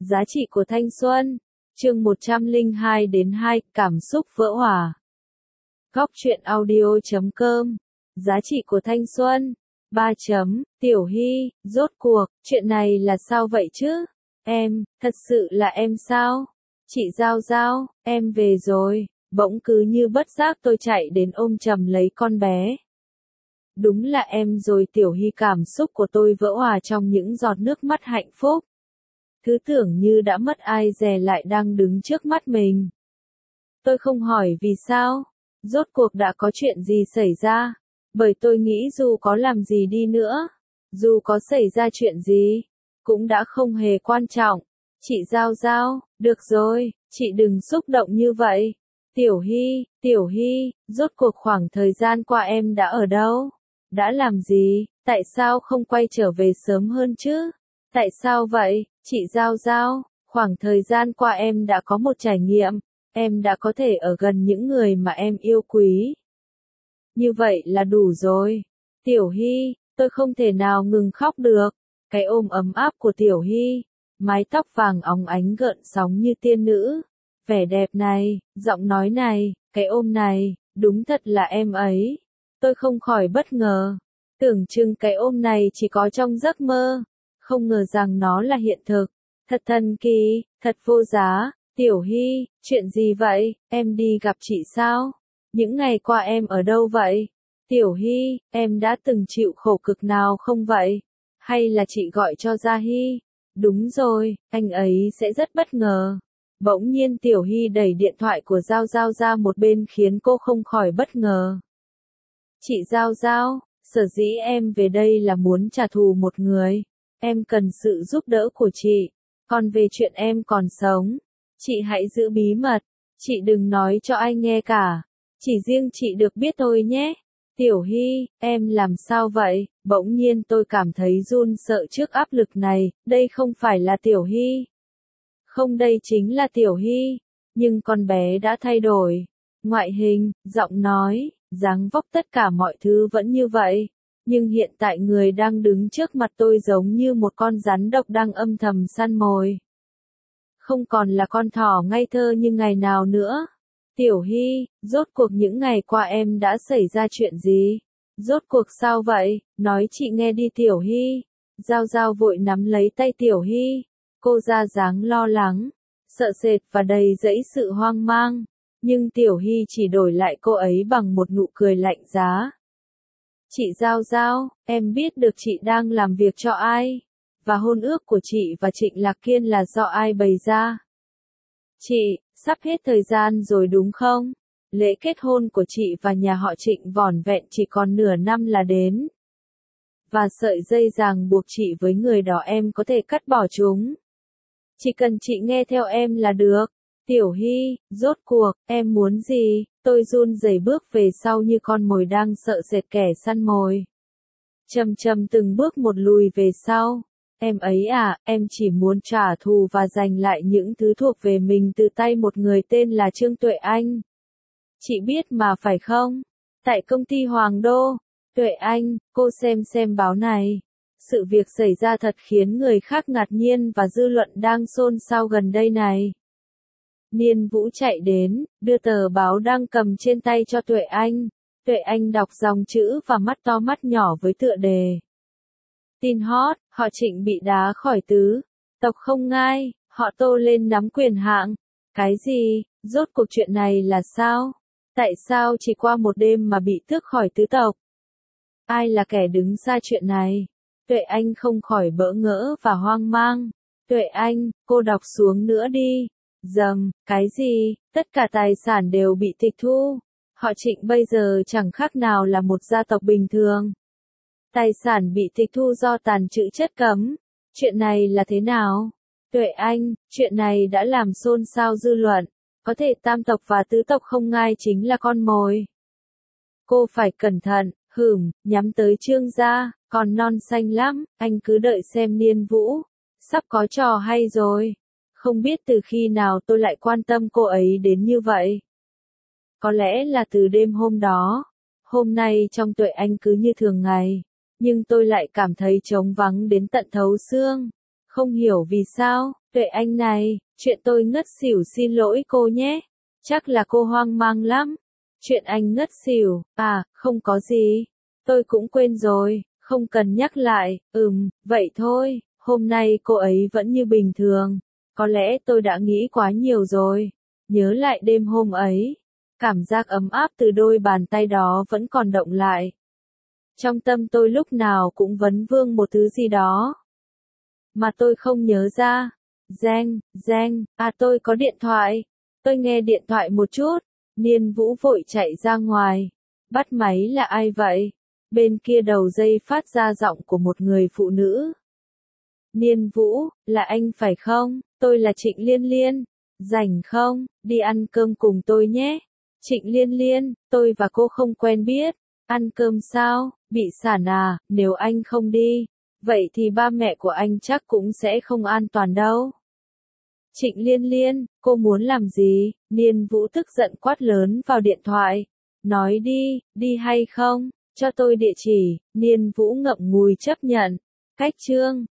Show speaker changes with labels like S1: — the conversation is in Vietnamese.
S1: Giá trị của thanh xuân. Chương 102 đến 2, cảm xúc vỡ òa. Góc truyện audio.com. Giá trị của thanh xuân. 3 chấm, Tiểu Hy, rốt cuộc, chuyện này là sao vậy chứ? Em, thật sự là em sao? Chị Giao Giao, em về rồi. Bỗng cứ như bất giác tôi chạy đến ôm chầm lấy con bé. Đúng là em rồi Tiểu Hy, cảm xúc của tôi vỡ òa trong những giọt nước mắt hạnh phúc. Thứ tưởng như đã mất ai dè lại đang đứng trước mắt mình. Tôi không hỏi vì sao, rốt cuộc đã có chuyện gì xảy ra, bởi tôi nghĩ dù có làm gì đi nữa, dù có xảy ra chuyện gì, cũng đã không hề quan trọng. Chị Giao Giao, được rồi, chị đừng xúc động như vậy. Tiểu Hy, rốt cuộc khoảng thời gian qua em đã ở đâu? Đã làm gì? Tại sao không quay trở về sớm hơn chứ? Tại sao vậy, chị Giao Giao? Khoảng thời gian qua em đã có một trải nghiệm, em đã có thể ở gần những người mà em yêu quý. Như vậy là đủ rồi. Tiểu Hy, tôi không thể nào ngừng khóc được. Cái ôm ấm áp của Tiểu Hy, mái tóc vàng óng ánh gợn sóng như tiên nữ. Vẻ đẹp này, giọng nói này, cái ôm này, đúng thật là em ấy. Tôi không khỏi bất ngờ. Tưởng chừng cái ôm này chỉ có trong giấc mơ. Không ngờ rằng nó là hiện thực. Thật thần kỳ, thật vô giá. Tiểu Hy, chuyện gì vậy? Em đi gặp chị sao? Những ngày qua em ở đâu vậy? Tiểu Hy, em đã từng chịu khổ cực nào không vậy? Hay là chị gọi cho Gia Hy? Đúng rồi, anh ấy sẽ rất bất ngờ. Bỗng nhiên Tiểu Hy đẩy điện thoại của Giao Giao ra một bên khiến cô không khỏi bất ngờ. Chị Giao Giao, sở dĩ em về đây là muốn trả thù một người. Em cần sự giúp đỡ của chị. Còn về chuyện em còn sống, chị hãy giữ bí mật. Chị đừng nói cho ai nghe cả. Chỉ riêng chị được biết thôi nhé. Tiểu Hy, em làm sao vậy? Bỗng nhiên tôi cảm thấy run sợ trước áp lực này. Đây không phải là Tiểu Hy. Không, đây chính là Tiểu Hy. Nhưng con bé đã thay đổi. Ngoại hình, giọng nói, dáng vóc, tất cả mọi thứ vẫn như vậy. Nhưng hiện tại người đang đứng trước mặt tôi giống như một con rắn độc đang âm thầm săn mồi. Không còn là con thỏ ngây thơ như ngày nào nữa. Tiểu Hy, rốt cuộc những ngày qua em đã xảy ra chuyện gì? Rốt cuộc sao vậy? Nói chị nghe đi Tiểu Hy. Giao Giao vội nắm lấy tay Tiểu Hy. Cô ra dáng lo lắng, sợ sệt và đầy dẫy sự hoang mang. Nhưng Tiểu Hy chỉ đổi lại cô ấy bằng một nụ cười lạnh giá. Chị Giao Giao, em biết được chị đang làm việc cho ai? Và hôn ước của chị và Trịnh Lạc Kiên là do ai bày ra? Chị, sắp hết thời gian rồi đúng không? Lễ kết hôn của chị và nhà họ Trịnh vỏn vẹn chỉ còn nửa năm là đến. Và sợi dây ràng buộc chị với người đó em có thể cắt bỏ chúng. Chỉ cần chị nghe theo em là được. Tiểu Hy, rốt cuộc, em muốn gì? Tôi run rẩy bước về sau như con mồi đang sợ sệt kẻ săn mồi. Chậm chậm từng bước một lùi về sau. Em ấy à, em chỉ muốn trả thù và giành lại những thứ thuộc về mình từ tay một người tên là Trương Tuệ Anh. Chị biết mà phải không? Tại công ty Hoàng Đô. Tuệ Anh, cô xem báo này. Sự việc xảy ra thật khiến người khác ngạc nhiên và dư luận đang xôn xao gần đây này. Niên Vũ chạy đến, đưa tờ báo đang cầm trên tay cho Tuệ Anh. Tuệ Anh đọc dòng chữ và mắt to mắt nhỏ với tựa đề. Tin hot, họ Trịnh bị đá khỏi tứ tộc không ngai, họ Tô lên nắm quyền hạng. Cái gì? Rốt cuộc chuyện này là sao? Tại sao chỉ qua một đêm mà bị tước khỏi tứ tộc? Ai là kẻ đứng ra chuyện này? Tuệ Anh không khỏi bỡ ngỡ và hoang mang. Tuệ Anh, cô đọc xuống nữa đi. Dầm, cái gì? Tất cả tài sản đều bị tịch thu. Họ Trịnh bây giờ chẳng khác nào là một gia tộc bình thường. Tài sản bị tịch thu do tàng trữ chất cấm. Chuyện này là thế nào? Tuệ Anh, chuyện này đã làm xôn xao dư luận. Có thể tam tộc và tứ tộc không ngai chính là con mồi. Cô phải cẩn thận, nhắm tới Trương gia, còn non xanh lắm, anh cứ đợi xem Niên Vũ. Sắp có trò hay rồi. Không biết từ khi nào tôi lại quan tâm cô ấy đến như vậy. Có lẽ là từ đêm hôm đó. Hôm nay trong Tuệ Anh cứ như thường ngày. Nhưng tôi lại cảm thấy trống vắng đến tận thấu xương. Không hiểu vì sao, Tuệ Anh này, chuyện tôi ngất xỉu xin lỗi cô nhé. Chắc là cô hoang mang lắm. Chuyện anh ngất xỉu, à, không có gì. Tôi cũng quên rồi, không cần nhắc lại, vậy thôi, hôm nay cô ấy vẫn như bình thường. Có lẽ tôi đã nghĩ quá nhiều rồi. Nhớ lại đêm hôm ấy, cảm giác ấm áp từ đôi bàn tay đó vẫn còn động lại. Trong tâm tôi lúc nào cũng vấn vương một thứ gì đó mà tôi không nhớ ra. Reng, à tôi có điện thoại. Tôi nghe điện thoại một chút. Niên Vũ vội chạy ra ngoài. Bắt máy là ai vậy? Bên kia đầu dây phát ra giọng của một người phụ nữ. Niên Vũ, là anh phải không? Tôi là Trịnh Liên Liên. Rảnh không? Đi ăn cơm cùng tôi nhé. Trịnh Liên Liên, tôi và cô không quen biết. Ăn cơm sao? Bị sản à? Nếu anh không đi, vậy thì ba mẹ của anh chắc cũng sẽ không an toàn đâu. Trịnh Liên Liên, cô muốn làm gì? Niên Vũ tức giận quát lớn vào điện thoại. Nói đi, đi hay không? Cho tôi địa chỉ. Niên Vũ ngậm ngùi chấp nhận. Cách chương